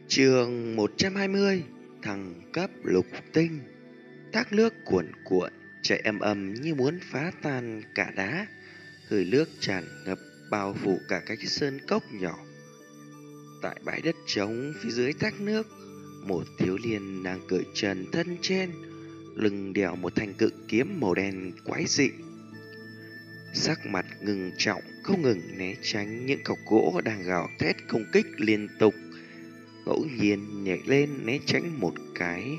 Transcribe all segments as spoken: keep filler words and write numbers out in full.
Chương một trăm hai mươi. Thăng cấp lục tinh. Thác nước cuồn cuộn chảy ầm ầm như muốn phá tan cả đá. Hơi nước tràn ngập bao phủ cả cái sơn cốc nhỏ. Tại bãi đất trống phía dưới thác nước, một thiếu niên đang cởi trần thân trên, lưng đeo một thanh cự kiếm màu đen quái dị. Sắc mặt ngừng trọng, không ngừng né tránh những cọc gỗ đang gào thét công kích liên tục. Ngẫu nhiên nhảy lên né tránh một cái,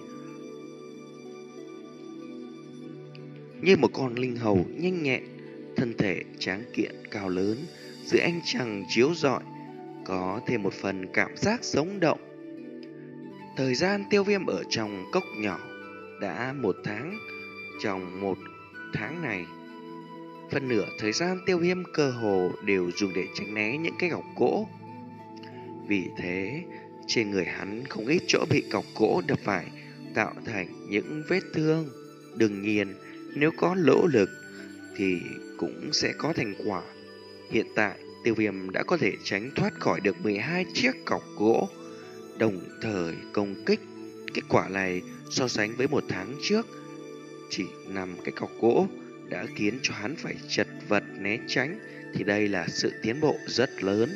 như một con linh hầu nhanh nhẹn, thân thể tráng kiện cao lớn dưới ánh trăng chiếu rọi, có thêm một phần cảm giác sống động. Thời gian Tiêu Viêm ở trong cốc nhỏ đã một tháng. Trong một tháng này, phần nửa thời gian Tiêu Viêm cơ hồ đều dùng để tránh né những cái gọc gỗ. Vì thế, trên người hắn không ít chỗ bị cọc gỗ đập phải, tạo thành những vết thương. Đương nhiên, nếu có lỗ lực thì cũng sẽ có thành quả. Hiện tại, Tiêu Viêm đã có thể tránh thoát khỏi được mười hai chiếc cọc gỗ, đồng thời công kích. Kết quả này so sánh với một tháng trước, chỉ năm cái cọc gỗ đã khiến cho hắn phải chật vật né tránh, thì đây là sự tiến bộ rất lớn.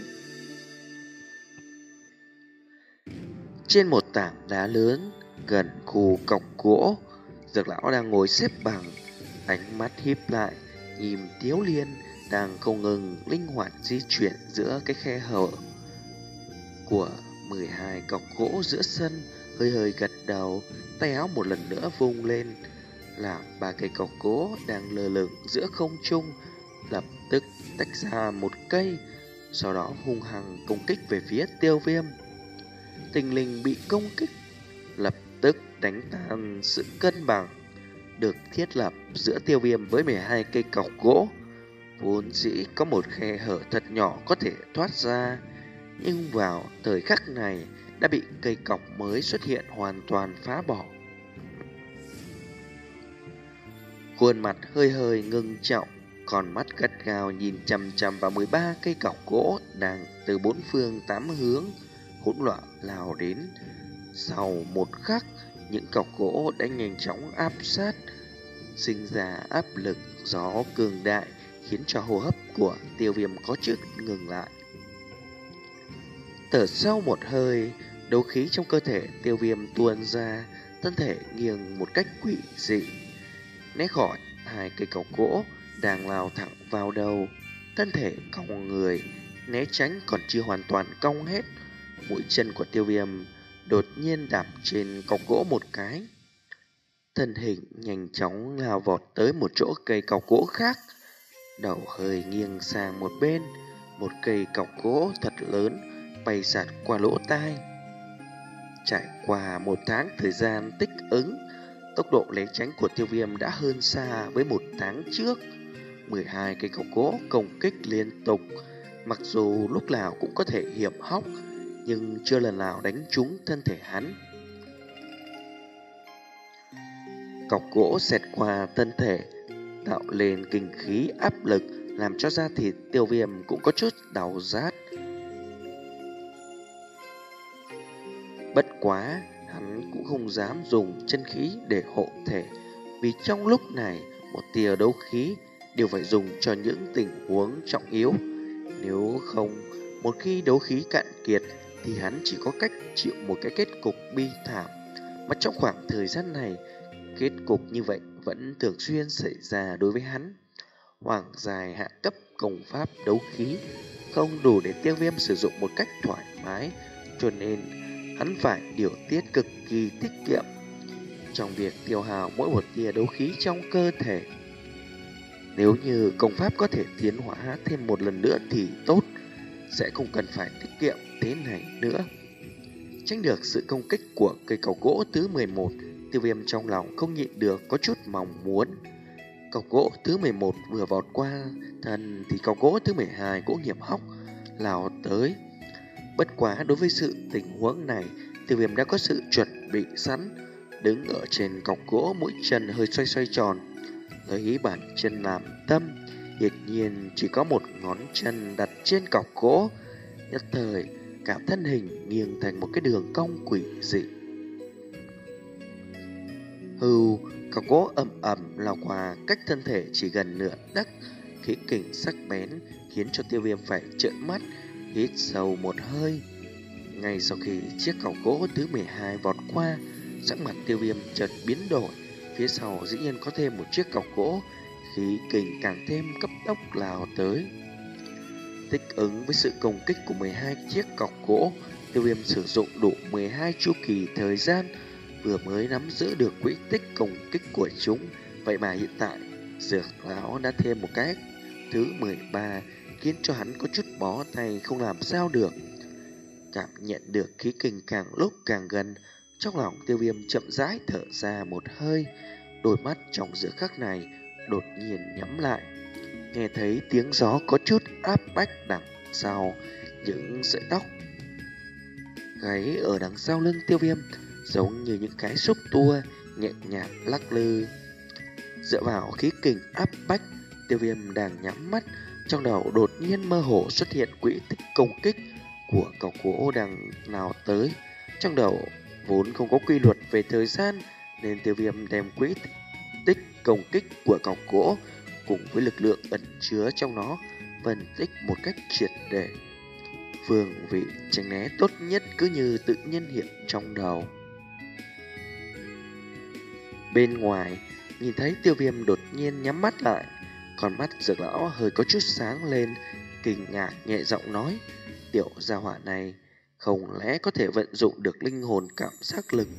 Trên một tảng đá lớn gần khu cọc gỗ, Dược lão đang ngồi xếp bằng, ánh mắt híp lại, nhìn Tiếu Liên đang không ngừng linh hoạt di chuyển giữa cái khe hở của mười hai cọc gỗ giữa sân, hơi hơi gật đầu, tay áo một lần nữa vung lên, làm ba cây cọc gỗ đang lơ lửng giữa không trung lập tức tách ra một cây, sau đó hung hăng công kích về phía Tiêu Viêm. Tinh linh bị công kích, lập tức đánh tan sự cân bằng được thiết lập giữa Tiêu Viêm với mười hai cây cọc gỗ. Vốn dĩ có một khe hở thật nhỏ có thể thoát ra, nhưng vào thời khắc này đã bị cây cọc mới xuất hiện hoàn toàn phá bỏ. Khuôn mặt hơi hơi ngưng trọng, còn mắt gắt gao nhìn chằm chằm vào mười ba cây cọc gỗ đang từ bốn phương tám hướng hỗn loạn lao đến. Sau một khắc, những cọc gỗ đã nhanh chóng áp sát, sinh ra áp lực gió cường đại, khiến cho hô hấp của Tiêu Viêm có chút ngừng lại. Thở sau một hơi, đấu khí trong cơ thể Tiêu Viêm tuôn ra, thân thể nghiêng một cách quỷ dị, né khỏi hai cây cọc gỗ đang lao thẳng vào đầu. Thân thể cong người né tránh còn chưa hoàn toàn cong hết, mũi chân của Tiêu Viêm đột nhiên đạp trên cọc gỗ một cái, thân hình nhanh chóng lao vọt tới một chỗ cây cọc gỗ khác, đầu hơi nghiêng sang một bên, một cây cọc gỗ thật lớn bay sạt qua lỗ tai. Trải qua một tháng thời gian tích ứng, tốc độ né tránh của Tiêu Viêm đã hơn xa với một tháng trước. mười hai cây cọc gỗ công kích liên tục, mặc dù lúc nào cũng có thể hiểm hóc, nhưng chưa lần nào đánh trúng thân thể hắn. Cọc gỗ xẹt qua thân thể, tạo lên kinh khí áp lực, làm cho da thịt Tiêu Viêm cũng có chút đau rát. Bất quá, hắn cũng không dám dùng chân khí để hộ thể, vì trong lúc này một tia đấu khí đều phải dùng cho những tình huống trọng yếu. Nếu không, một khi đấu khí cạn kiệt thì hắn chỉ có cách chịu một cái kết cục bi thảm. Mà trong khoảng thời gian này, kết cục như vậy vẫn thường xuyên xảy ra đối với hắn. Hoàng dài hạ cấp công pháp đấu khí không đủ để Tiêu Viêm sử dụng một cách thoải mái, cho nên hắn phải điều tiết cực kỳ tiết kiệm trong việc tiêu hao mỗi một tia đấu khí trong cơ thể. Nếu như công pháp có thể tiến hóa thêm một lần nữa thì tốt, sẽ không cần phải tiết kiệm thế này nữa. Tránh được sự công kích của cây cọc gỗ thứ mười một, Tiêu Viêm trong lòng không nhịn được có chút mong muốn. Cọc gỗ thứ mười một vừa vọt qua thân thì cọc gỗ thứ mười hai cũng hiểm hóc lao tới. Bất quá đối với sự tình huống này, Tiêu Viêm đã có sự chuẩn bị sẵn, đứng ở trên cọc gỗ, mũi chân hơi xoay xoay tròn, lấy bàn chân làm tâm, hiển nhiên chỉ có một ngón chân đặt trên cọc gỗ. Nhất thời, cả thân hình nghiêng thành một cái đường cong quỷ dị. Hưu, cọc gỗ ầm ầm lao qua cách thân thể chỉ gần nửa tấc, khí kình sắc bén khiến cho Tiêu Viêm phải trợn mắt, hít sâu một hơi. Ngay sau khi chiếc cọc gỗ thứ mười hai vọt qua, sắc mặt Tiêu Viêm chợt biến đổi, phía sau dĩ nhiên có thêm một chiếc cọc gỗ, khí kình càng thêm cấp tốc lao tới. Thích ứng với sự công kích của mười hai chiếc cọc gỗ, Tiêu Viêm sử dụng đủ mười hai chu kỳ thời gian, vừa mới nắm giữ được quỹ tích công kích của chúng. Vậy mà hiện tại Dược lão đã thêm một cái thứ mười ba, khiến cho hắn có chút bó tay không làm sao được. Cảm nhận được khí kình càng lúc càng gần, trong lòng Tiêu Viêm chậm rãi thở ra một hơi. Đôi mắt trong giữa khắc này đột nhiên nhắm lại, nghe thấy tiếng gió có chút áp bách đằng sau. Những sợi tóc gáy ở đằng sau lưng Tiêu Viêm giống như những cái xúc tua nhẹ nhàng lắc lư. Dựa vào khí kình áp bách, Tiêu Viêm đang nhắm mắt, trong đầu đột nhiên mơ hồ xuất hiện quỹ tích công kích của cọc gỗ đang nào tới. Trong đầu vốn không có quy luật về thời gian, nên Tiêu Viêm đem quỹ tích công kích của cọc gỗ cùng với lực lượng ẩn chứa trong nó phân tích một cách triệt để. Phương vị tránh né tốt nhất cứ như tự nhiên hiện trong đầu. Bên ngoài, nhìn thấy Tiêu Viêm đột nhiên nhắm mắt lại, con mắt Dược lão hơi có chút sáng lên, kinh ngạc nhẹ giọng nói: tiểu gia hỏa này không lẽ có thể vận dụng được linh hồn cảm giác lực?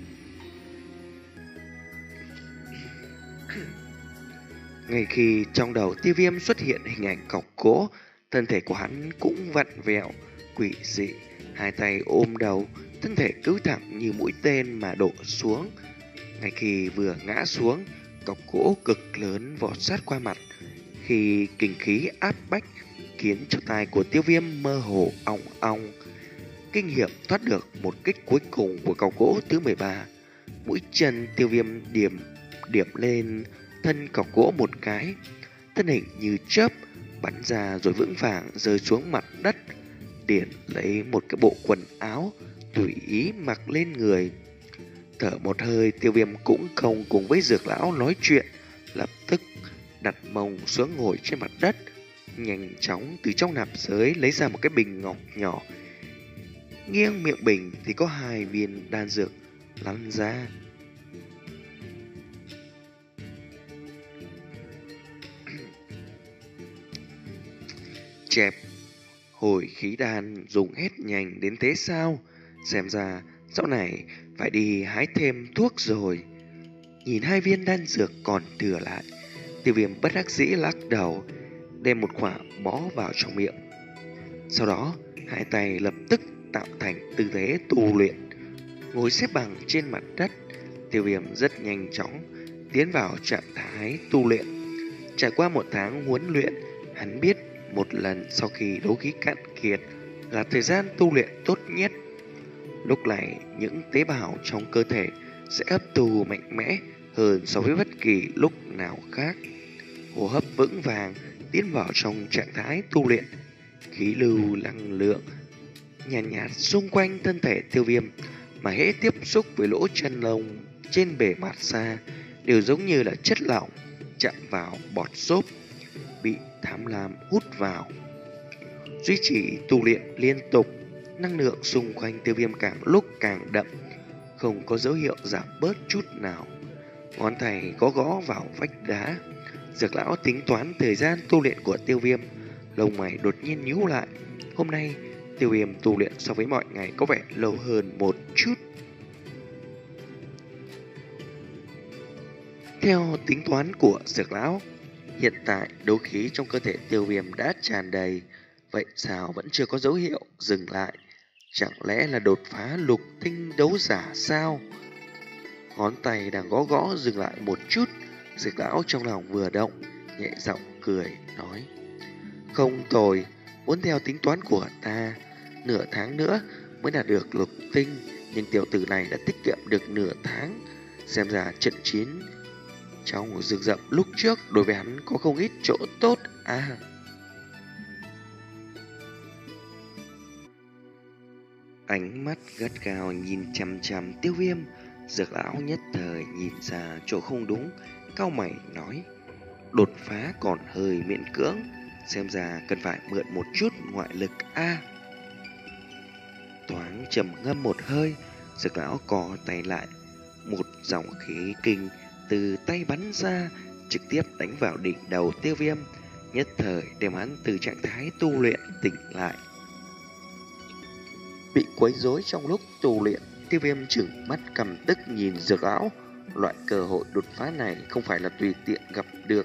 Ngay khi trong đầu Tiêu Viêm xuất hiện hình ảnh cọc gỗ, thân thể của hắn cũng vặn vẹo quỷ dị, hai tay ôm đầu, thân thể cứ thẳng như mũi tên mà đổ xuống. Ngay khi vừa ngã xuống, cọc gỗ cực lớn vọt sát qua mặt, khi kinh khí áp bách khiến cho tai của Tiêu Viêm mơ hồ ong ong. Kinh nghiệm thoát được một kích cuối cùng của cọc gỗ thứ mười ba, mũi chân Tiêu Viêm điểm điểm lên thân cọc gỗ một cái, thân hình như chớp bắn ra rồi vững vàng rơi xuống mặt đất, liền lấy một cái bộ quần áo tùy ý mặc lên người. Thở một hơi, Tiêu Viêm cũng không cùng với Dược lão nói chuyện, lập tức đặt mông xuống ngồi trên mặt đất, nhanh chóng từ trong nạp giới lấy ra một cái bình ngọc nhỏ. Nghiêng miệng bình thì có hai viên đan dược lăn ra. Chẹp, hồi khí đan dùng hết nhanh đến thế sao? Xem ra sau này phải đi hái thêm thuốc rồi. Nhìn hai viên đan dược còn thừa lại, Tiêu Viêm bất đắc dĩ lắc đầu, đem một quả bó vào trong miệng. Sau đó, hai tay lập tức tạo thành tư thế tu luyện. Ngồi xếp bằng trên mặt đất, Tiêu Viêm rất nhanh chóng tiến vào trạng thái tu luyện. Trải qua một tháng huấn luyện, hắn biết một lần sau khi đấu khí cạn kiệt là thời gian tu luyện tốt nhất. Lúc này, những tế bào trong cơ thể sẽ hấp thu mạnh mẽ hơn so với bất kỳ lúc nào khác. Hô hấp vững vàng tiến vào trong trạng thái tu luyện, khí lưu năng lượng nhàn nhạt, nhạt xung quanh thân thể Tiêu Viêm, mà hễ tiếp xúc với lỗ chân lông trên bề mặt da đều giống như là chất lỏng chạm vào bọt xốp bị tham lam hút vào. Duy trì tu luyện liên tục, năng lượng xung quanh Tiêu Viêm càng lúc càng đậm, không có dấu hiệu giảm bớt chút nào. Ngón tay có gõ vào vách đá. Dược lão tính toán thời gian tu luyện của Tiêu Viêm, lông mày đột nhiên nhíu lại. Hôm nay Tiêu Viêm tu luyện so với mọi ngày có vẻ lâu hơn một chút. Theo tính toán của Dược lão, hiện tại đấu khí trong cơ thể Tiêu Viêm đã tràn đầy, vậy sao vẫn chưa có dấu hiệu dừng lại? Chẳng lẽ là đột phá lục tinh đấu giả sao? Ngón tay đang gõ gõ dừng lại một chút. Dược lão trong lòng vừa động, nhẹ giọng cười nói: không tồi, muốn theo tính toán của ta, nửa tháng nữa mới đạt được lục tinh, nhưng tiểu tử này đã tiết kiệm được nửa tháng. Xem ra trận chiến trong rừng rậm lúc trước đối với hắn có không ít chỗ tốt à. Ánh mắt gắt gao nhìn chằm chằm Tiêu Viêm. Dược lão nhất thời nhìn ra chỗ không đúng, cau mày nói: đột phá còn hơi miễn cưỡng, xem ra cần phải mượn một chút ngoại lực a. À, thoáng trầm ngâm một hơi, Dược lão cò tay lại, một dòng khí kinh từ tay bắn ra, trực tiếp đánh vào đỉnh đầu Tiêu Viêm, nhất thời đem hắn từ trạng thái tu luyện tỉnh lại. Bị quấy rối trong lúc tu luyện, Tiêu Viêm trừng mắt căm tức nhìn Dược lão. Loại cơ hội đột phá này không phải là tùy tiện gặp được.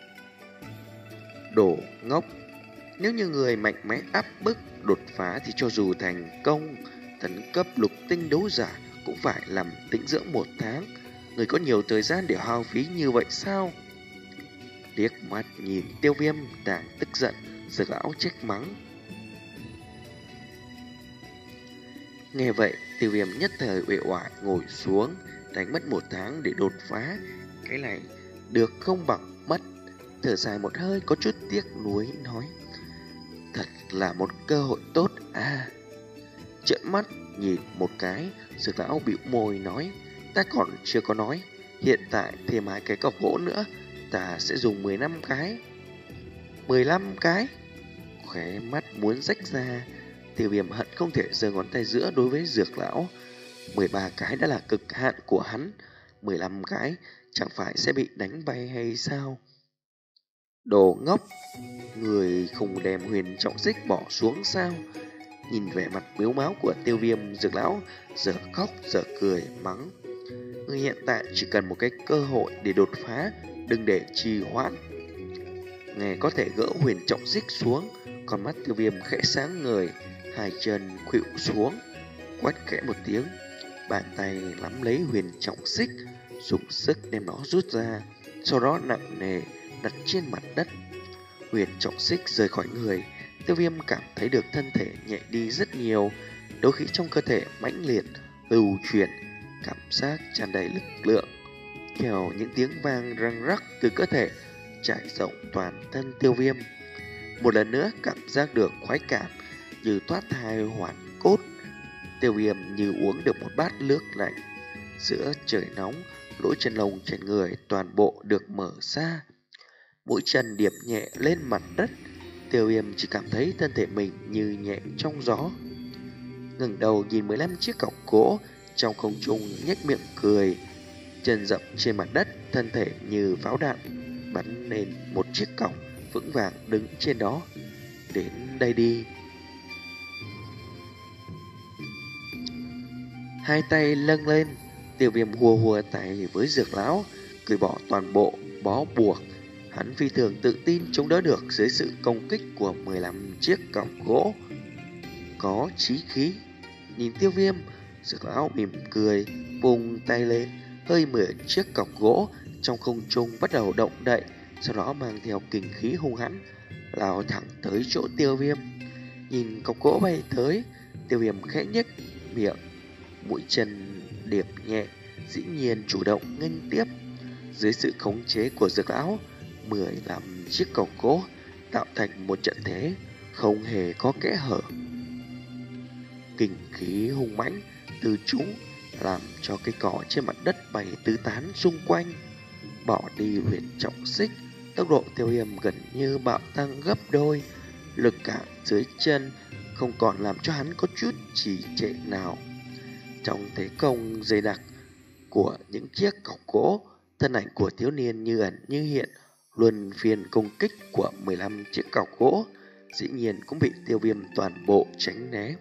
Đồ ngốc! Nếu như người mạnh mẽ áp bức đột phá thì cho dù thành công tấn cấp lục tinh đấu giả cũng phải làm tĩnh dưỡng một tháng. Người có nhiều thời gian để hao phí như vậy sao? Liếc mắt nhìn Tiêu Viêm đang tức giận, Dược lão trách mắng. Nghe vậy, Tiêu Viêm nhất thời uể oải ngồi xuống, đánh mất một tháng để đột phá. Cái này được không bằng mất. Thở dài một hơi có chút tiếc nuối nói: thật là một cơ hội tốt à. Trợn mắt nhìn một cái, Dược lão bĩu môi nói: ta còn chưa có nói, hiện tại thêm hai cái cọc gỗ nữa, ta sẽ dùng mười lăm cái. mười lăm cái? Khóe mắt muốn rách ra. Tiêu Viêm hận không thể giơ ngón tay giữa đối với Dược lão. mười ba cái đã là cực hạn của hắn, mười lăm cái chẳng phải sẽ bị đánh bay hay sao? Đồ ngốc! Người không đem huyền trọng xích bỏ xuống sao? Nhìn vẻ mặt miếu máu của Tiêu Viêm, Dược lão giờ khóc giờ cười mắng: người hiện tại chỉ cần một cái cơ hội để đột phá, đừng để trì hoãn. Nghe có thể gỡ huyền trọng xích xuống, con mắt Tiêu Viêm khẽ sáng ngời, hai chân khuỵu xuống, quát khẽ một tiếng, bàn tay nắm lấy huyền trọng xích, dùng sức đem nó rút ra, sau đó nặng nề đặt trên mặt đất. Huyền trọng xích rời khỏi người, Tiêu Viêm cảm thấy được thân thể nhẹ đi rất nhiều, đấu khí trong cơ thể mãnh liệt lưu chuyển, cảm giác tràn đầy lực lượng. Theo những tiếng vang răng rắc từ cơ thể trải rộng toàn thân Tiêu Viêm, một lần nữa cảm giác được khoái cảm như thoát thai hoàn cốt. Tiêu Viêm như uống được một bát nước lạnh. Giữa trời nóng, lỗ chân lông trên người toàn bộ được mở ra, mũi chân điệp nhẹ lên mặt đất. Tiêu Viêm chỉ cảm thấy thân thể mình như nhẹ trong gió. Ngẩng đầu nhìn mười lăm chiếc cọc gỗ trong không trung, nhếch miệng cười. Chân dậm trên mặt đất, thân thể như pháo đạn bắn lên một chiếc cọc, vững vàng đứng trên đó. Đến đây đi. Hai tay lâng lên, Tiêu Viêm hùa hùa tay với Dược lão, cởi bỏ toàn bộ bó buộc. Hắn phi thường tự tin chống đỡ được dưới sự công kích của mười lăm chiếc cọc gỗ. Có chí khí. Nhìn Tiêu Viêm, Dược lão mỉm cười, vùng tay lên, hơi mười chiếc cọc gỗ trong không trung bắt đầu động đậy, sau đó mang theo kình khí hung hãn lao thẳng tới chỗ Tiêu Viêm. Nhìn cọc gỗ bay tới, Tiêu Viêm khẽ nhếch miệng, mũi chân điệp nhẹ, dĩ nhiên chủ động nghênh tiếp. Dưới sự khống chế của Dược lão, mười lăm chiếc cọc gỗ tạo thành một trận thế không hề có kẽ hở. Kình khí hung mãnh từ chúng làm cho cây cỏ trên mặt đất bay tứ tán xung quanh. Bỏ đi huyền trọng xích, tốc độ Tiêu Viêm gần như bạo tăng gấp đôi. Lực cản dưới chân không còn làm cho hắn có chút trì trệ nào. Trong thế công dày đặc của những chiếc cọc gỗ, thân ảnh của thiếu niên như ẩn như hiện, luân phiên công kích của mười lăm chiếc cọc gỗ, dĩ nhiên cũng bị Tiêu Viêm toàn bộ tránh né.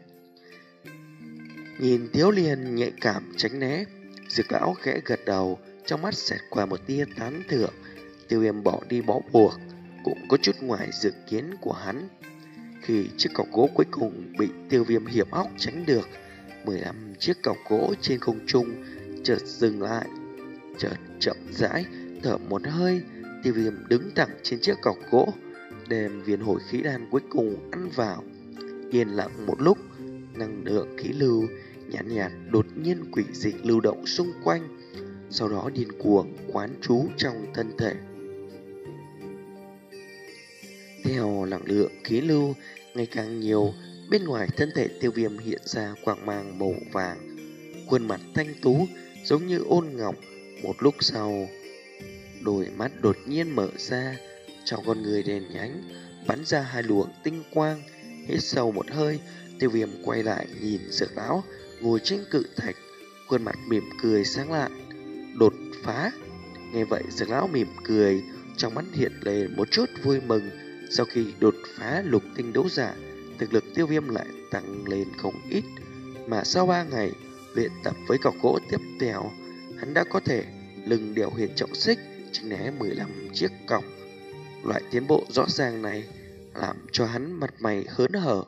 Nhìn thiếu niên nhạy cảm tránh né, Dược lão khẽ gật đầu, trong mắt xẹt qua một tia tán thưởng. Tiêu Viêm bỏ đi bó buộc cũng có chút ngoài dự kiến của hắn. Khi chiếc cọc gỗ cuối cùng bị Tiêu Viêm hiểm hóc tránh được, mười lăm chiếc cọc gỗ trên không trung chợt dừng lại, chợt chậm rãi thở một hơi. Tiêu Viêm đứng thẳng trên chiếc cọc gỗ, đem viên hồi khí đan cuối cùng ăn vào. Yên lặng một lúc, năng lượng khí lưu nhàn nhạt, nhạt đột nhiên quỷ dị lưu động xung quanh, sau đó điên cuồng quán trú trong thân thể. Theo năng lượng khí lưu ngày càng nhiều, Bên ngoài thân thể Tiêu Viêm hiện ra quang mang màu vàng, khuôn mặt thanh tú giống như ôn ngọc. Một lúc sau, đôi mắt đột nhiên mở ra, trong con người đèn nhánh bắn ra hai luồng tinh quang. Hít sâu một hơi, Tiêu Viêm quay lại nhìn Dược lão ngồi trên cự thạch, khuôn mặt mỉm cười sáng lạn. Đột phá. Nghe vậy Dược lão mỉm cười, trong mắt hiện lên một chút vui mừng. Sau khi đột phá lục tinh đấu giả, thực lực Tiêu Viêm lại tăng lên không ít. Mà sau ba ngày luyện tập với cọc gỗ tiếp theo, hắn đã có thể lưng đeo huyền trọng xích, tránh né mười lăm chiếc cọc. Loại tiến bộ rõ ràng này làm cho hắn mặt mày hớn hở.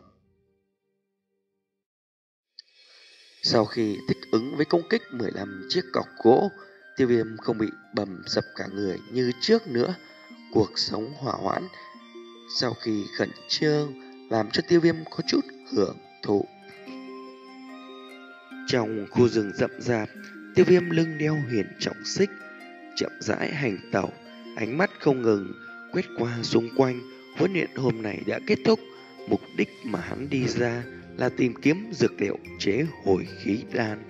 Sau khi thích ứng với công kích mười lăm chiếc cọc gỗ, Tiêu Viêm không bị bầm dập cả người như trước nữa. Cuộc sống hỏa hoãn sau khi khẩn trương làm cho Tiêu Viêm có chút hưởng thụ. Trong khu rừng rậm rạp, Tiêu Viêm lưng đeo huyền trọng xích, chậm rãi hành tẩu, ánh mắt không ngừng quét qua xung quanh. Huấn luyện hôm nay đã kết thúc, mục đích mà hắn đi ra là tìm kiếm dược liệu chế hồi khí đan.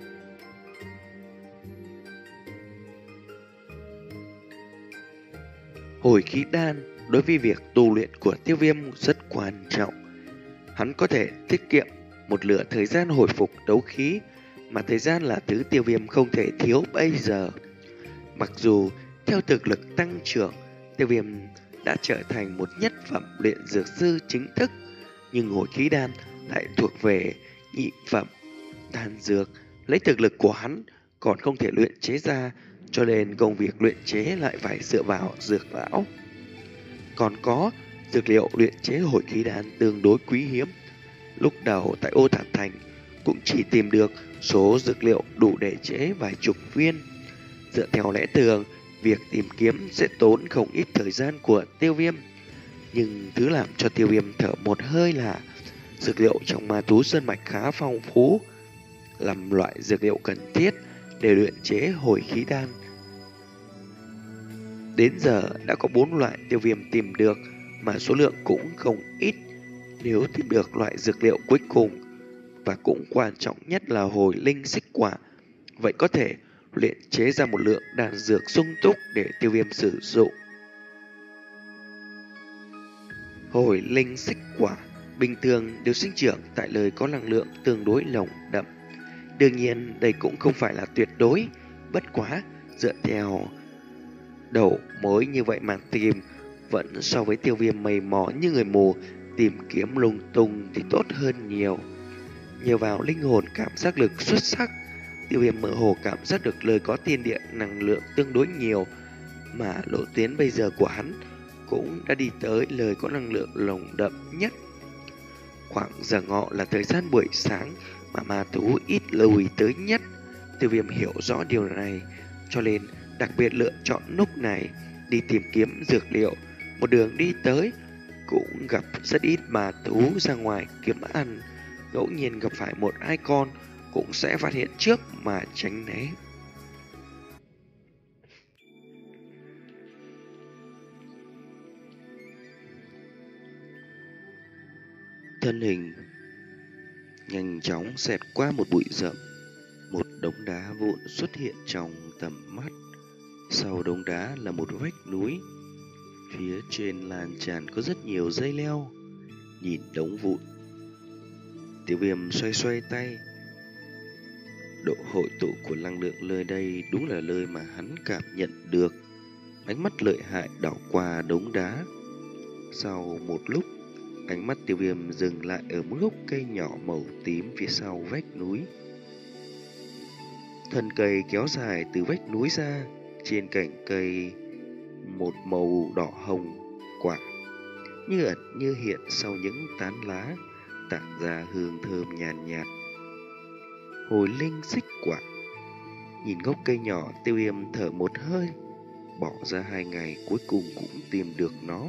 Hồi khí đan đối với việc tu luyện của Tiêu Viêm rất quan trọng. Hắn có thể tiết kiệm một nửa thời gian hồi phục đấu khí, mà thời gian là thứ Tiêu Viêm không thể thiếu bây giờ. Mặc dù theo thực lực tăng trưởng, Tiêu Viêm đã trở thành một nhất phẩm luyện dược sư chính thức, nhưng hồi khí đan lại thuộc về nhị phẩm đan dược. Lấy thực lực của hắn còn không thể luyện chế ra, cho nên công việc luyện chế lại phải dựa vào Dược lão. Còn có dược liệu luyện chế hồi khí đan tương đối quý hiếm. Lúc đầu tại Ô Thản Thành cũng chỉ tìm được số dược liệu đủ để chế vài chục viên. Dựa theo lẽ thường, việc tìm kiếm sẽ tốn không ít thời gian của Tiêu Viêm. Nhưng thứ làm cho Tiêu Viêm thở một hơi là dược liệu trong Ma Thú Sơn Mạch khá phong phú, làm loại dược liệu cần thiết để luyện chế hồi khí đan. Đến giờ đã có bốn loại Tiêu Viêm tìm được, mà số lượng cũng không ít. Nếu tìm được loại dược liệu cuối cùng, và cũng quan trọng nhất là hồi linh xích quả, vậy có thể luyện chế ra một lượng đan dược sung túc để Tiêu Viêm sử dụng. Hồi linh xích quả bình thường đều sinh trưởng tại nơi có năng lượng tương đối nồng đậm. Đương nhiên đây cũng không phải là tuyệt đối, bất quá dựa theo đầu mối như vậy mà tìm, vẫn so với Tiêu Viêm mày mò như người mù tìm kiếm lung tung thì tốt hơn nhiều. Nhờ vào linh hồn cảm giác lực xuất sắc, Tiêu Viêm mơ hồ cảm giác được lời có thiên địa năng lượng tương đối nhiều, mà lộ tuyến bây giờ của hắn cũng đã đi tới lời có năng lượng nồng đậm nhất. Khoảng giờ ngọ là thời gian buổi sáng mà ma thú ít lưu ý tới nhất. Tiêu Viêm hiểu rõ điều này, cho nên đặc biệt lựa chọn lúc này đi tìm kiếm dược liệu. Một đường đi tới cũng gặp rất ít ma thú ra ngoài kiếm ăn, ngẫu nhiên gặp phải một hai con cũng sẽ phát hiện trước mà tránh né. Thân hình nhanh chóng xẹt qua một bụi rậm, một đống đá vụn xuất hiện trong tầm mắt. Sau đống đá là một vách núi, phía trên lan tràn có rất nhiều dây leo. Nhìn đống vụn, Tiêu Viêm xoay xoay tay. Độ hội tụ của năng lượng nơi đây đúng là nơi mà hắn cảm nhận được. Ánh mắt lợi hại đảo qua đống đá. Sau một lúc, ánh mắt Tiêu Viêm dừng lại ở một gốc cây nhỏ màu tím phía sau vách núi. Thân cây kéo dài từ vách núi ra, trên cành cây một màu đỏ hồng quả, như ẩn như hiện sau những tán lá, tản ra hương thơm nhàn nhạt, nhạt. Hồi linh xích quả. Nhìn gốc cây nhỏ, Tiêu Viêm thở một hơi. Bỏ ra hai ngày cuối cùng cũng tìm được nó.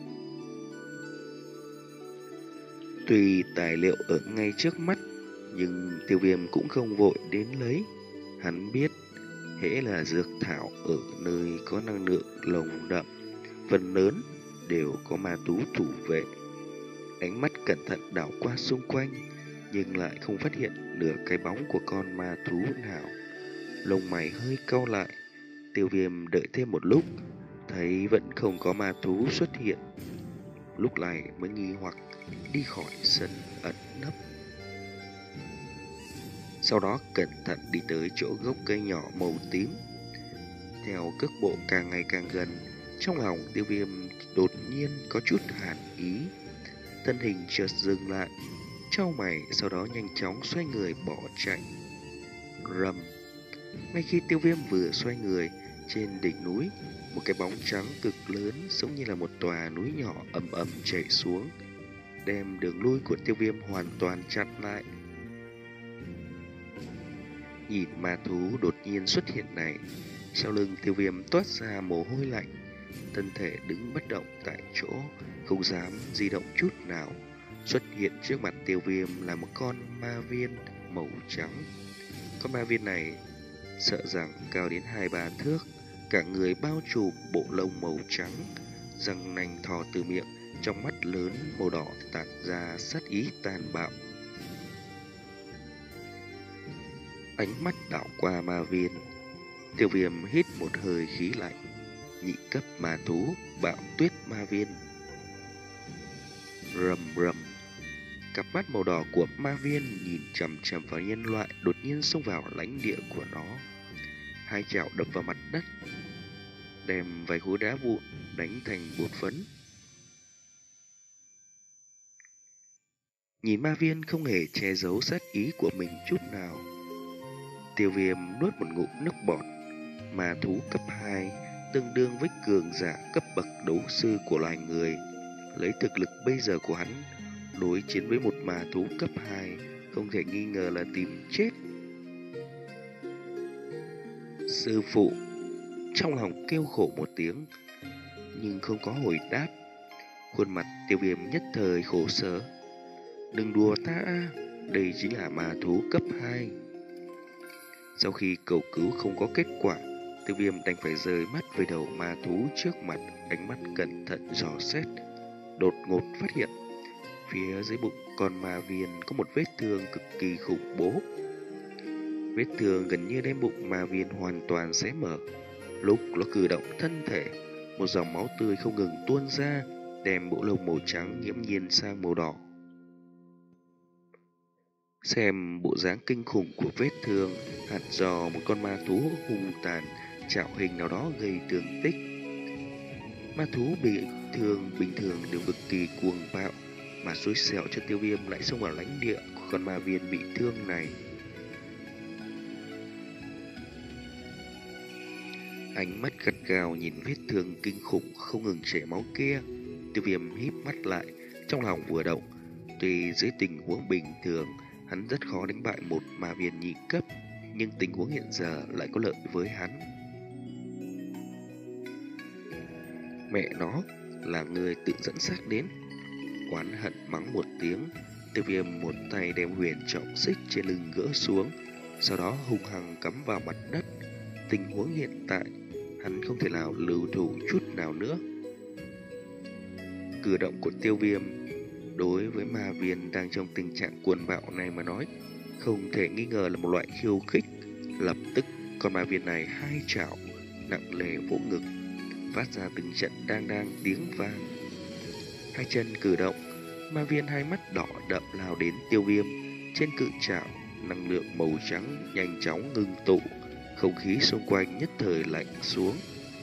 Tuy tài liệu ở ngay trước mắt, nhưng Tiêu Viêm cũng không vội đến lấy. Hắn biết, hễ là dược thảo ở nơi có năng lượng nồng đậm, phần lớn đều có ma thú thủ vệ. Ánh mắt cẩn thận đảo qua xung quanh, nhưng lại không phát hiện nửa cái bóng của con ma thú nào. Lông mày hơi cau lại, Tiêu Viêm đợi thêm một lúc, thấy vẫn không có ma thú xuất hiện. Lúc này mới nghi hoặc đi khỏi sân ẩn nấp. Sau đó cẩn thận đi tới chỗ gốc cây nhỏ màu tím. Theo cước bộ càng ngày càng gần, trong lòng Tiêu Viêm đột nhiên có chút hàn ý. Thân hình chợt dừng lại, chau mày, sau đó nhanh chóng xoay người bỏ chạy. Rầm. Ngay khi Tiêu Viêm vừa xoay người, trên đỉnh núi, một cái bóng trắng cực lớn giống như là một tòa núi nhỏ ầm ầm chảy xuống, đem đường lui của Tiêu Viêm hoàn toàn chặn lại. Nhìn ma thú đột nhiên xuất hiện này, sau lưng Tiêu Viêm toát ra mồ hôi lạnh, thân thể đứng bất động tại chỗ, không dám di động chút nào. Xuất hiện trước mặt Tiêu Viêm là một con ma viên màu trắng. Con ma viên này sợ rằng cao đến hai ba thước, cả người bao trùm bộ lông màu trắng, răng nanh thò từ miệng, trong mắt lớn màu đỏ tản ra sát ý tàn bạo. Ánh mắt đảo qua ma viên, Tiêu Viêm hít một hơi khí lạnh. Nhị cấp ma thú Bạo Tuyết Ma Viên. Rầm rầm. Cặp mắt màu đỏ của ma viên nhìn chằm chằm vào nhân loại, đột nhiên xông vào lãnh địa của nó. Hai chảo đập vào mặt đất, đem vài khối đá vụn đánh thành bột phấn. Nhìn ma viên không hề che giấu sát ý của mình chút nào, Tiêu Viêm nuốt một ngụm nước bọt. Ma thú cấp hai tương đương với cường giả cấp bậc đấu sư của loài người. Lấy thực lực bây giờ của hắn, đối chiến với một ma thú cấp hai không thể nghi ngờ là tìm chết. Sư phụ, trong lòng kêu khổ một tiếng, nhưng không có hồi đáp. Khuôn mặt Tiêu Viêm nhất thời khổ sở. Đừng đùa ta, đây chính là ma thú cấp hai. Sau khi cầu cứu không có kết quả, Tiêu Viêm đành phải rời mắt về đầu ma thú trước mặt, ánh mắt cẩn thận dò xét. Đột ngột phát hiện phía dưới bụng con ma viên có một vết thương cực kỳ khủng bố. Vết thương gần như đem bụng ma viên hoàn toàn xé mở. Lúc nó cử động thân thể, một dòng máu tươi không ngừng tuôn ra, đem bộ lông màu trắng nhiễm nhiên sang màu đỏ. Xem bộ dáng kinh khủng của vết thương, hẳn do một con ma thú hung tàn trảo hình nào đó gây thương tích. Ma thú bị thương bình thường đều cực kỳ cuồng bạo, mà xối xẻo cho Tiêu Viêm lại xông vào lãnh địa của con ma viên bị thương này. Ánh mắt gắt gao nhìn vết thương kinh khủng không ngừng chảy máu kia, Tiêu Viêm híp mắt lại, trong lòng vừa động. Tuy dưới tình huống bình thường hắn rất khó đánh bại một ma viên nhị cấp, nhưng tình huống hiện giờ lại có lợi với hắn. Mẹ nó, là người tự dẫn xác đến. Oán hận mắng một tiếng, Tiêu Viêm một tay đem huyền trọng xích trên lưng gỡ xuống, sau đó hung hăng cắm vào mặt đất. Tình huống hiện tại, hắn không thể nào lưu thủ chút nào nữa. Cử động của Tiêu Viêm đối với ma viên đang trong tình trạng cuồng bạo này mà nói, không thể nghi ngờ là một loại khiêu khích. Lập tức con ma viên này hai chảo nặng nề vỗ ngực, phát ra từng trận đang đang tiếng vang. Hai chân cử động, ma viên hai mắt đỏ đậm lao đến Tiêu Viêm. Trên cự chảo, năng lượng màu trắng nhanh chóng ngưng tụ, không khí xung quanh nhất thời lạnh xuống.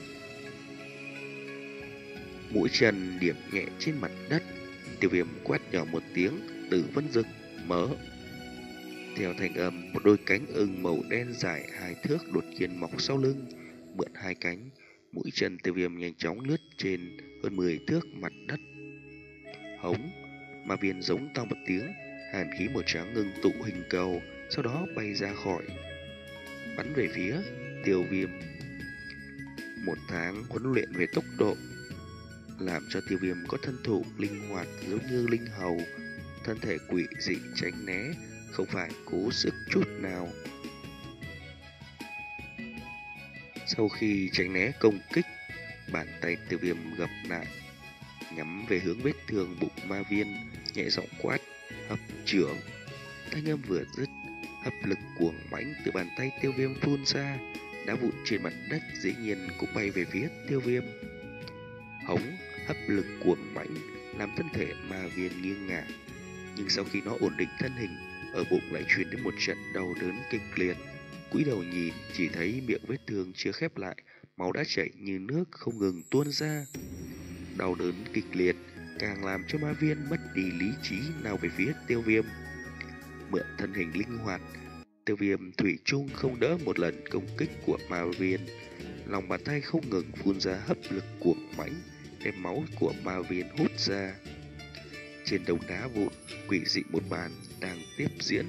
Mũi chân điểm nhẹ trên mặt đất, Tiêu Viêm quát nhỏ một tiếng, Tử Vân Dực mở. Theo thanh âm, một đôi cánh ưng màu đen dài hai thước đột nhiên mọc sau lưng. Mượn hai cánh, mũi chân Tiêu Viêm nhanh chóng lướt trên hơn mười thước mặt đất. Hống, ma viên giống to một tiếng, hàn khí màu trắng ngưng tụ hình cầu, sau đó bay ra khỏi, bắn về phía Tiêu Viêm. Một tháng huấn luyện về tốc độ làm cho Tiêu Viêm có thân thủ linh hoạt giống như linh hầu, thân thể quỷ dị tránh né, không phải cố sức chút nào. Sau khi tránh né công kích, bàn tay Tiêu Viêm gập lại, nhắm về hướng vết thương bụng ma viên, nhẹ giọng quát: "Hấp trưởng!" Thanh âm vừa dứt, hấp lực cuồng mãnh từ bàn tay Tiêu Viêm phun ra, đá vụn trên mặt đất dĩ nhiên cũng bay về phía Tiêu Viêm. Hống hấp lực cuồng mãnh làm thân thể ma viên nghiêng ngả, nhưng sau khi nó ổn định thân hình, ở bụng lại truyền đến một trận đau đớn kịch liệt. Cúi đầu nhìn, chỉ thấy miệng vết thương chưa khép lại, máu đã chảy như nước không ngừng tuôn ra. Đau đớn kịch liệt càng làm cho ma viên mất đi lý trí, nào về phía Tiêu Viêm. Mượn thân hình linh hoạt, Tiêu Viêm thủy chung không đỡ một lần công kích của ma viên. Lòng bàn tay không ngừng phun ra hấp lực cuồng mãnh, đem máu của ma viên hút ra. Trên đống đá vụn, quỷ dị một màn đang tiếp diễn.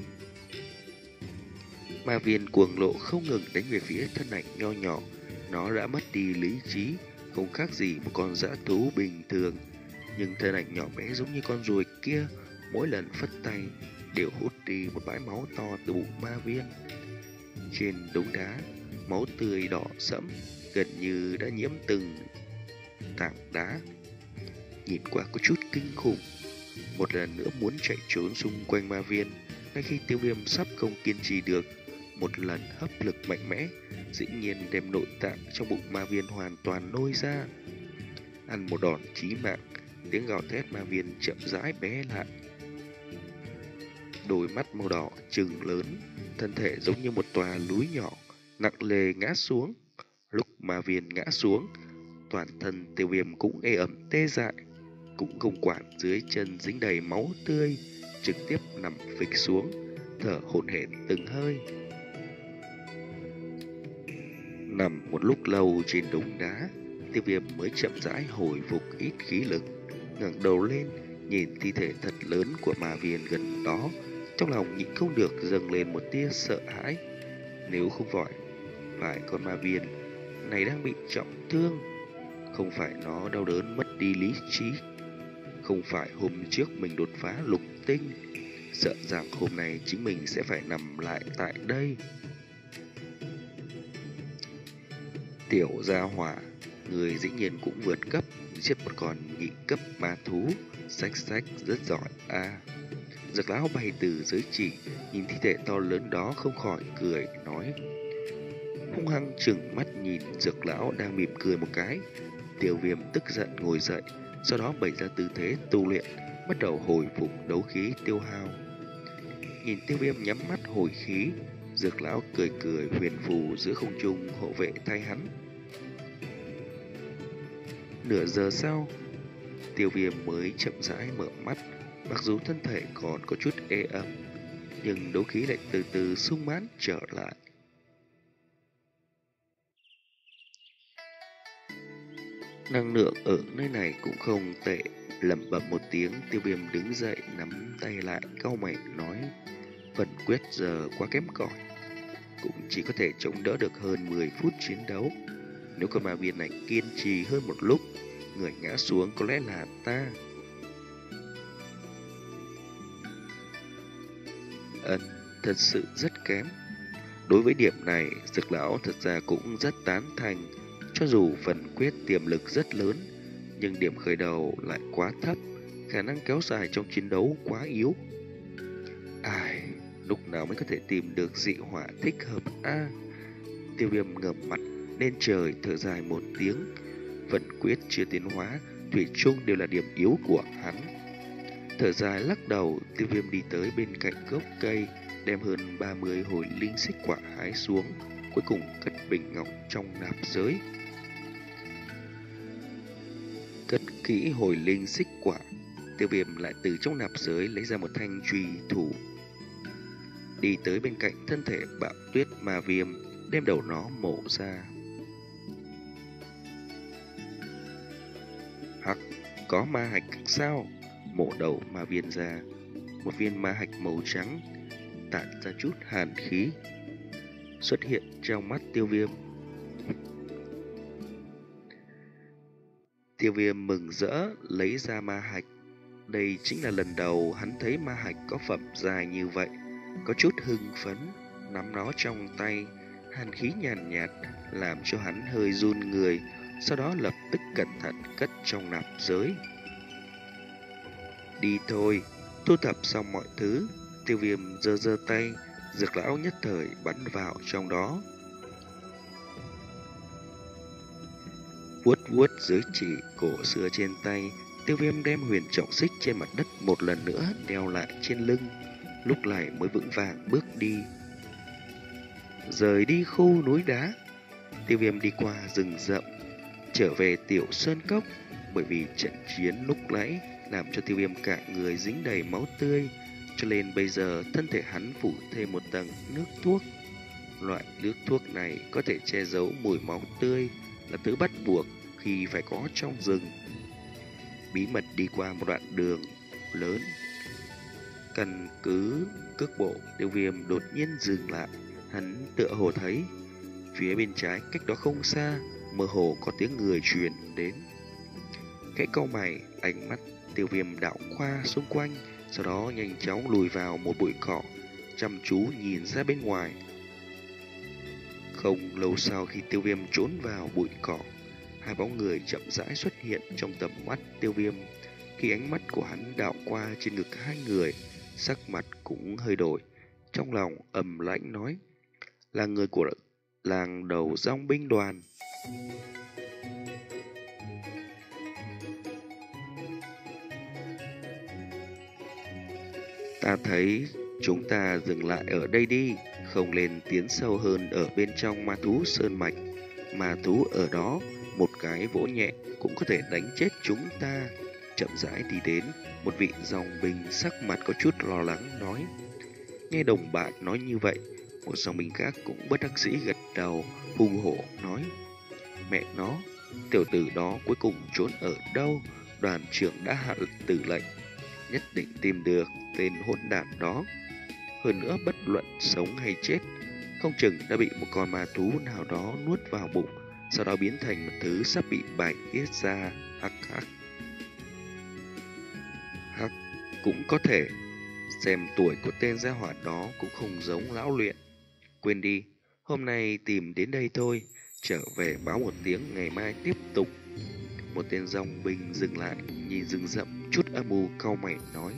Ma viên cuồng lộ không ngừng đánh về phía thân ảnh nho nhỏ. Nó đã mất đi lý trí, không khác gì một con dã thú bình thường. Nhưng thân ảnh nhỏ bé giống như con ruồi kia, mỗi lần phất tay đều hút đi một bãi máu to từ bụng ma viên. Trên đống đá, máu tươi đỏ sẫm, gần như đã nhiễm từng tảng đá. Nhìn qua có chút kinh khủng. Một lần nữa muốn chạy trốn xung quanh ma viên, ngay khi Tiêu Viêm sắp không kiên trì được, một lần hấp lực mạnh mẽ dĩ nhiên đem nội tạng trong bụng ma viên hoàn toàn nôi ra. Ăn một đòn chí mạng, tiếng gào thét ma viên chậm rãi bé lại. Đôi mắt màu đỏ trừng lớn, thân thể giống như một tòa núi nhỏ nặng nề ngã xuống. Lúc ma viên ngã xuống, toàn thân Tiêu Viêm cũng ê ẩm tê dại, cũng không quản dưới chân dính đầy máu tươi, trực tiếp nằm phịch xuống, thở hổn hển từng hơi. Nằm một lúc lâu trên đống đá, Tiêu Viêm mới chậm rãi hồi phục ít khí lực, ngẩng đầu lên nhìn thi thể thật lớn của ma viên gần đó, trong lòng nhịn không được dâng lên một tia sợ hãi. Nếu không phải phải con ma viên này đang bị trọng thương, không phải nó đau đớn mất đi lý trí, không phải hôm trước mình đột phá lục tinh, sợ rằng hôm nay chính mình sẽ phải nằm lại tại đây. Tiểu gia hỏa, người dĩ nhiên cũng vượt cấp, giết một con nhị cấp ma thú, xách xách rất giỏi a. À. Dược lão bay từ giới chỉ, nhìn thi thể to lớn đó không khỏi cười nói. Hung hăng chừng mắt nhìn Dược lão đang mỉm cười một cái. Tiêu Viêm tức giận ngồi dậy, sau đó bày ra tư thế tu luyện, bắt đầu hồi phục đấu khí tiêu hao. Nhìn Tiêu Viêm nhắm mắt hồi khí, Dược lão cười cười huyền phù giữa không trung hộ vệ thay hắn. Nửa giờ sau, Tiêu Viêm mới chậm rãi mở mắt. Mặc dù thân thể còn có chút ê ẩm, nhưng đấu khí lại từ từ sung mãn trở lại. Năng lượng ở nơi này cũng không tệ. Lẩm bẩm một tiếng, Tiêu Viêm đứng dậy nắm tay lại, cau mày nói: Phần quyết giờ quá kém cỏi, cũng chỉ có thể chống đỡ được hơn mười phút chiến đấu. Nếu con ma viên này kiên trì hơn một lúc, người ngã xuống có lẽ là ta. Ân, thật sự rất kém. Đối với điểm này, Dược lão thật ra cũng rất tán thành. Cho dù phần quyết tiềm lực rất lớn, nhưng điểm khởi đầu lại quá thấp, khả năng kéo dài trong chiến đấu quá yếu. Ai, lúc nào mới có thể tìm được dị hỏa thích hợp a? À, Tiêu Viêm ngẩng mặt lên trời thở dài một tiếng. Phần quyết chưa tiến hóa, thủy chung đều là điểm yếu của hắn. Thở dài lắc đầu, Tiêu Viêm đi tới bên cạnh gốc cây, đem hơn ba mươi hồi linh xích quả hái xuống, cuối cùng cất bình ngọc trong nạp giới. Cất kỹ hồi linh xích quả, Tiêu Viêm lại từ trong nạp giới lấy ra một thanh truy thủ, đi tới bên cạnh thân thể bạo tuyết ma viêm, đem đầu nó mổ ra. Hắc, có ma hạch sao? Mổ đầu ma viên ra, một viên ma hạch màu trắng tản ra chút hàn khí xuất hiện trong mắt Tiêu Viêm. Tiêu Viêm mừng rỡ lấy ra ma hạch. Đây chính là lần đầu hắn thấy ma hạch có phẩm dài như vậy, có chút hưng phấn, nắm nó trong tay, hàn khí nhàn nhạt, nhạt làm cho hắn hơi run người, sau đó lập tức cẩn thận cất trong nạp giới. Đi thôi. Thu thập xong mọi thứ, Tiêu Viêm giơ giơ tay, Dược lão nhất thời bắn vào trong đó. Vuốt vuốt dưới chỉ cổ xưa trên tay, Tiêu Viêm đem huyền trọng xích trên mặt đất một lần nữa đeo lại trên lưng, lúc này mới vững vàng bước đi. Rời đi khu núi đá, Tiêu Viêm đi qua rừng rậm, trở về tiểu sơn cốc, bởi vì trận chiến lúc nãy làm cho Tiêu Viêm cả người dính đầy máu tươi, cho nên bây giờ thân thể hắn phủ thêm một tầng nước thuốc. Loại nước thuốc này có thể che giấu mùi máu tươi, là thứ bắt buộc khi phải có trong rừng. Bí mật đi qua một đoạn đường lớn, căn cứ cước bộ, Tiêu Viêm đột nhiên dừng lại. Hắn tựa hồ thấy phía bên trái cách đó không xa mơ hồ có tiếng người truyền đến. Cái câu mày, ánh mắt Tiêu Viêm đảo qua xung quanh, sau đó nhanh chóng lùi vào một bụi cỏ, chăm chú nhìn ra bên ngoài. Không lâu sau khi Tiêu Viêm trốn vào bụi cỏ, hai bóng người chậm rãi xuất hiện trong tầm mắt Tiêu Viêm. Khi ánh mắt của hắn đảo qua trên ngực hai người, sắc mặt cũng hơi đổi, trong lòng ầm lãnh nói: là người của làng đầu dòng binh đoàn. Ta thấy chúng ta dừng lại ở đây đi, không nên tiến sâu hơn ở bên trong ma thú sơn mạch. Ma thú ở đó, một cái vỗ nhẹ cũng có thể đánh chết chúng ta. Chậm rãi đi đến, một vị dòng binh sắc mặt có chút lo lắng nói. Nghe đồng bạn nói như vậy, một dòng binh khác cũng bất đắc dĩ gật đầu, hùng hổ nói: mẹ nó, tiểu tử đó cuối cùng trốn ở đâu? Đoàn trưởng đã hạ tử lệnh, nhất định tìm được tên hỗn đản đó. Hơn nữa bất luận sống hay chết, không chừng đã bị một con ma thú nào đó nuốt vào bụng, sau đó biến thành một thứ sắp bị bài tiết ra. Hắc hắc. Hắc, cũng có thể. Xem tuổi của tên gia hỏa đó cũng không giống lão luyện. Quên đi, hôm nay tìm đến đây thôi, trở về báo một tiếng ngày mai tiếp tục. Một tên dòng binh dừng lại, nhìn rừng rậm chút âm u, cau mày nói: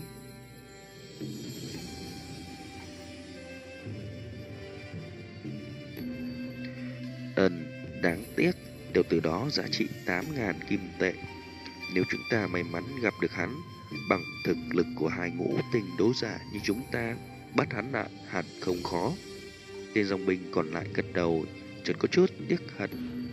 Ừm, đáng tiếc, tiểu tử đó giá trị tám ngàn kim tệ. Nếu chúng ta may mắn gặp được hắn, bằng thực lực của hai ngũ tinh đấu giả như chúng ta, bắt hắn lại hẳn không khó. Tên dòng binh còn lại gật đầu, chợt có chút tiếc hận.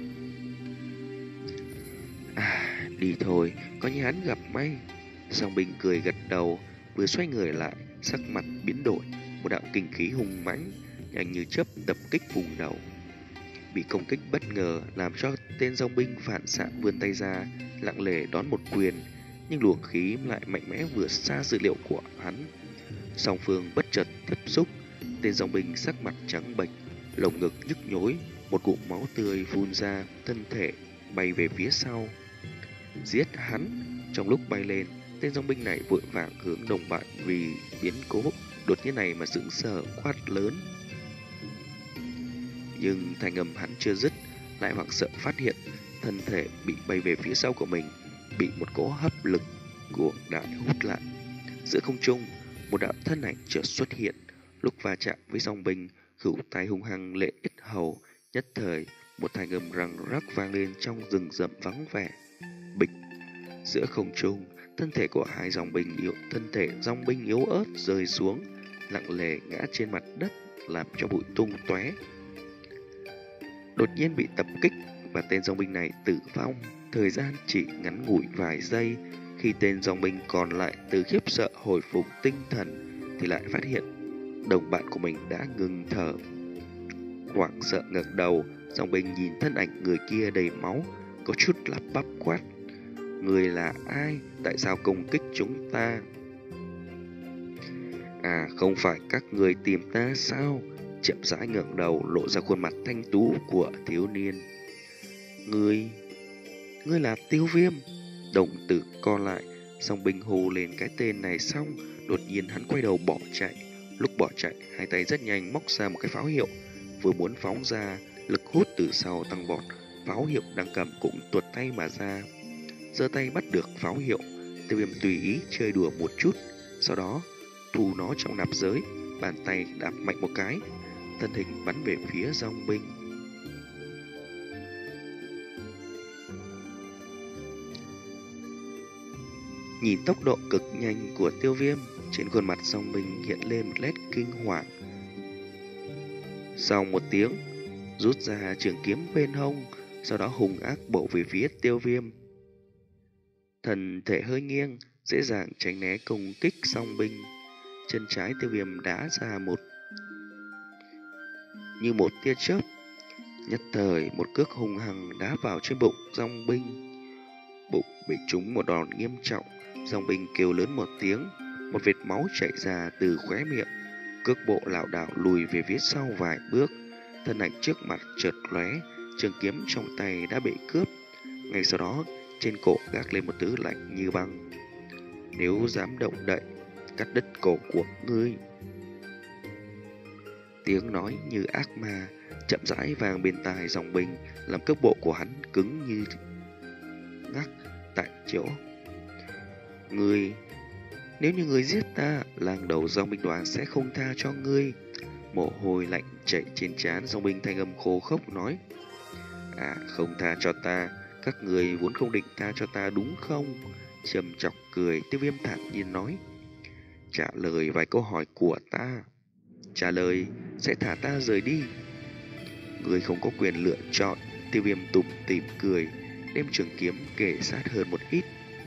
À, đi thôi, có như hắn gặp may. Dòng binh cười gật đầu, vừa xoay người lại, sắc mặt biến đổi, một đạo kinh khí hùng mãnh nhanh như chớp tập kích vùng đầu. Bị công kích bất ngờ làm cho tên dòng binh phản xạ vươn tay ra, lặng lẽ đón một quyền, nhưng luồng khí lại mạnh mẽ vượt xa dự liệu của hắn. Song phương bất chợt tiếp xúc, tên dòng binh sắc mặt trắng bệch, lồng ngực nhức nhối, một cụm máu tươi phun ra, thân thể bay về phía sau. Giết hắn! Trong lúc bay lên, tên dòng binh này vội vàng hướng đồng bạn vì biến cố đột nhiên này mà sững sờ quát lớn. Nhưng thanh âm hắn chưa dứt, lại hoảng sợ phát hiện thân thể bị bay về phía sau của mình, bị một cỗ hấp lực của đại hút lại. Giữa không trung, một đạo thân ảnh chợt xuất hiện, lúc va chạm với dòng binh, khửu tay hung hăng lệ ít hầu, nhất thời một thanh âm răng rắc vang lên trong rừng rậm vắng vẻ. Bịch! Giữa không trung, thân thể của hai dòng binh yếu, thân thể dòng binh yếu ớt rơi xuống, lặng lẽ ngã trên mặt đất, làm cho bụi tung tóe. Đột nhiên bị tập kích và tên dòng binh này tử vong. Thời gian chỉ ngắn ngủi vài giây. Khi tên dòng binh còn lại từ khiếp sợ hồi phục tinh thần, thì lại phát hiện đồng bạn của mình đã ngừng thở. Hoảng sợ ngẩng đầu, dòng binh nhìn thân ảnh người kia đầy máu, có chút lắp bắp quát: người là ai? Tại sao công kích chúng ta? À, không phải các người tìm ta sao? Chậm rãi ngẩng đầu, lộ ra khuôn mặt thanh tú của thiếu niên. Ngươi, ngươi là Tiêu Viêm. Đồng tử co lại, dòng binh hô lên cái tên này xong, đột nhiên hắn quay đầu bỏ chạy. Lúc bỏ chạy, hai tay rất nhanh móc ra một cái pháo hiệu, vừa muốn phóng ra, lực hút từ sau tăng vọt, pháo hiệu đang cầm cũng tuột tay mà ra. Giơ tay bắt được pháo hiệu, Tiêu Viêm tùy ý chơi đùa một chút, sau đó thu nó trong nạp giới, bàn tay đạp mạnh một cái, thân hình bắn về phía dòng binh. Nhìn tốc độ cực nhanh của Tiêu Viêm, trên khuôn mặt dòng binh hiện lên một nét kinh hoàng. Sau một tiếng, rút ra trường kiếm bên hông, sau đó hung ác bổ về phía Tiêu Viêm. Thân thể hơi nghiêng, dễ dàng tránh né công kích song binh. Chân trái Tiêu Viêm đá ra một như một tia chớp, nhất thời một cước hung hăng đá vào trên bụng dòng binh. Bụng bị trúng một đòn nghiêm trọng, dòng binh kêu lớn một tiếng, một vệt máu chảy ra từ khóe miệng, cước bộ lảo đảo lùi về phía sau vài bước, thân ảnh trước mặt chợt lóe, trường kiếm trong tay đã bị cướp. Ngay sau đó, trên cổ gác lên một thứ lạnh như băng. Nếu dám động đậy, cắt đứt cổ của ngươi. Tiếng nói như ác ma chậm rãi vang bên tai dòng binh, làm cước bộ của hắn cứng như ngắc tại chỗ. Ngươi, nếu như ngươi giết ta, làng đầu dòng binh đoàn sẽ không tha cho ngươi. Mồ hôi lạnh chảy trên trán dòng binh, thanh âm khô khốc nói: À, không tha cho ta, các người vốn không định tha cho ta đúng không? Trầm chọc cười, Tiêu Viêm thản nhiên nói: Trả lời vài câu hỏi của ta. Trả lời sẽ thả ta rời đi. Người không có quyền lựa chọn. Tiêu Viêm tủm tỉm cười, đem trường kiếm kề sát hơn một ít.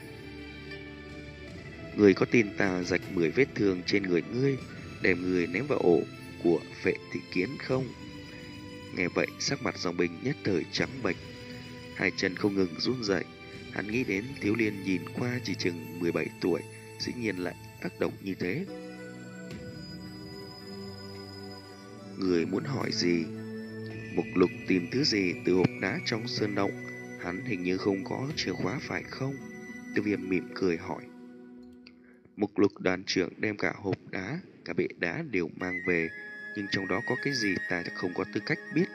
Người có tin ta rạch mười vết thương trên người ngươi, đem người ném vào ổ của Vệ Thị Kiến không? Nghe vậy, sắc mặt dòng binh nhất thời trắng bệch, hai chân không ngừng run rẩy. Hắn nghĩ đến Thiếu Liên nhìn qua chỉ chừng mười bảy tuổi, dĩ nhiên lại tác động như thế. Người muốn hỏi gì? Mục Lục tìm thứ gì từ hộp đá trong sơn động? Hắn hình như không có chìa khóa phải không? Tiêu Viêm mỉm cười hỏi. Mục Lục đoàn trưởng đem cả hộp đá, cả bệ đá đều mang về, nhưng trong đó có cái gì ta không có tư cách biết.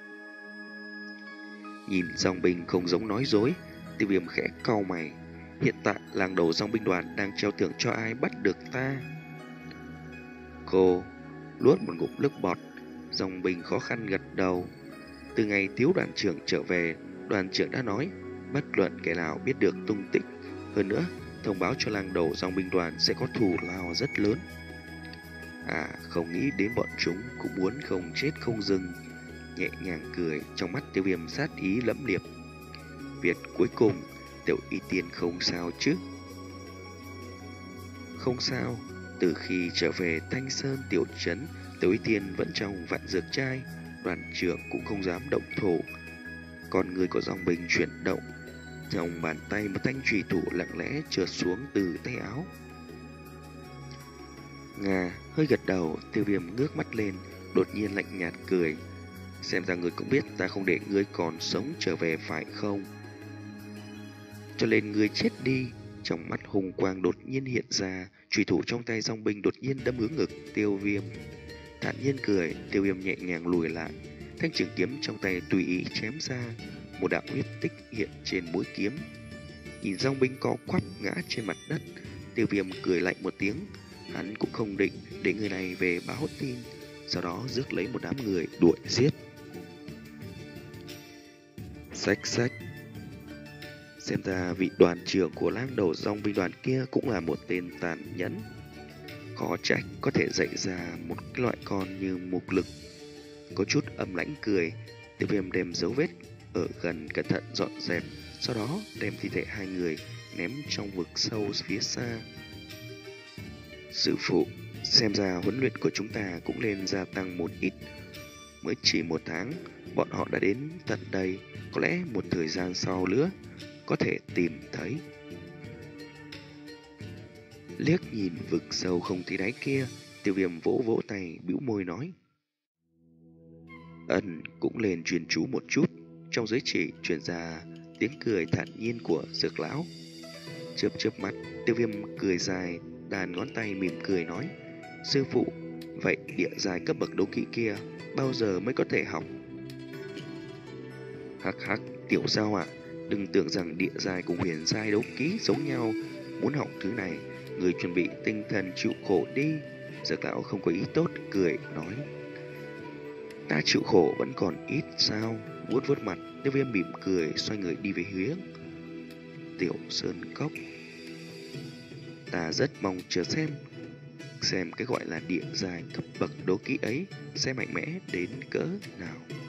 Nhìn dòng binh không giống nói dối, Tiêu Viêm khẽ cau mày. Hiện tại làng đầu dòng binh đoàn đang treo thưởng cho ai bắt được ta. Cô nuốt một ngụm nước bọt, dòng binh khó khăn gật đầu. Từ ngày Thiếu đoàn trưởng trở về, đoàn trưởng đã nói bất luận kẻ nào biết được tung tích, hơn nữa thông báo cho làng đầu dòng binh đoàn sẽ có thù lao rất lớn. À, không nghĩ đến bọn chúng cũng muốn không chết không dừng. Nhẹ nhàng cười, trong mắt Tiêu Viêm sát ý lẫm liệt. Việc cuối cùng, Tiểu Y Tiên không sao chứ? Không sao. Từ khi trở về Thanh Sơn tiểu trấn, Tiểu Y Tiên vẫn trong vạn dược trai, đoàn trưởng cũng không dám động thủ. Còn người của dòng binh chuyển động, trong bàn tay một thanh chùy thủ lặng lẽ trượt xuống từ tay áo. Ngà hơi gật đầu, Tiêu Viêm ngước mắt lên, đột nhiên lạnh nhạt cười. Xem ra người cũng biết ta không để ngươi còn sống trở về phải không? Cho nên ngươi chết đi. Trong mắt hùng quang đột nhiên hiện ra, chùy thủ trong tay dòng binh đột nhiên đâm hướng ngực Tiêu Viêm. Thản nhiên cười, Tiêu Viêm nhẹ nhàng lùi lại, thanh trường kiếm trong tay tùy ý chém ra, một đạo huyết tích hiện trên mũi kiếm. Nhìn dòng binh co quắp ngã trên mặt đất, Tiêu Viêm cười lạnh một tiếng. Hắn cũng không định để người này về báo tin, sau đó rước lấy một đám người đuổi giết. Xách xách. Xem ra vị đoàn trưởng của lang đầu dòng binh đoàn kia cũng là một tên tàn nhẫn. Khó trách có thể dạy ra một cái loại con như Mục Lực. Có chút âm lãnh cười, Tiêu Viêm đem dấu vết ở gần cẩn thận dọn dẹp, sau đó đem thi thể hai người ném trong vực sâu phía xa. Sư phụ, xem ra huấn luyện của chúng ta cũng nên gia tăng một ít. Mới chỉ một tháng, bọn họ đã đến tận đây, có lẽ một thời gian sau nữa có thể tìm thấy. Liếc nhìn vực sâu không thấy đáy kia, Tiêu Viêm vỗ vỗ tay, bĩu môi nói. Ân cũng lên truyền chú một chút. Trong giới chỉ truyền ra tiếng cười thản nhiên của Dược lão. Chớp chớp mắt, Tiêu Viêm cười dài, đàn ngón tay mỉm cười nói. Sư phụ, vậy địa giai cấp bậc đấu kỹ kia bao giờ mới có thể học? Hắc hắc, tiểu sao ạ, đừng tưởng rằng địa giai cùng huyền giai đấu kỹ giống nhau. Muốn học thứ này, người chuẩn bị tinh thần chịu khổ đi. Dược lão không có ý tốt, cười nói: Ta chịu khổ vẫn còn ít sao? Vuốt vuốt mặt, Tiêu Viêm mỉm cười, xoay người đi về hướng Tiểu Sơn Cốc. Ta rất mong chờ xem, xem cái gọi là địa giai cấp bậc đấu kỹ ấy sẽ mạnh mẽ đến cỡ nào.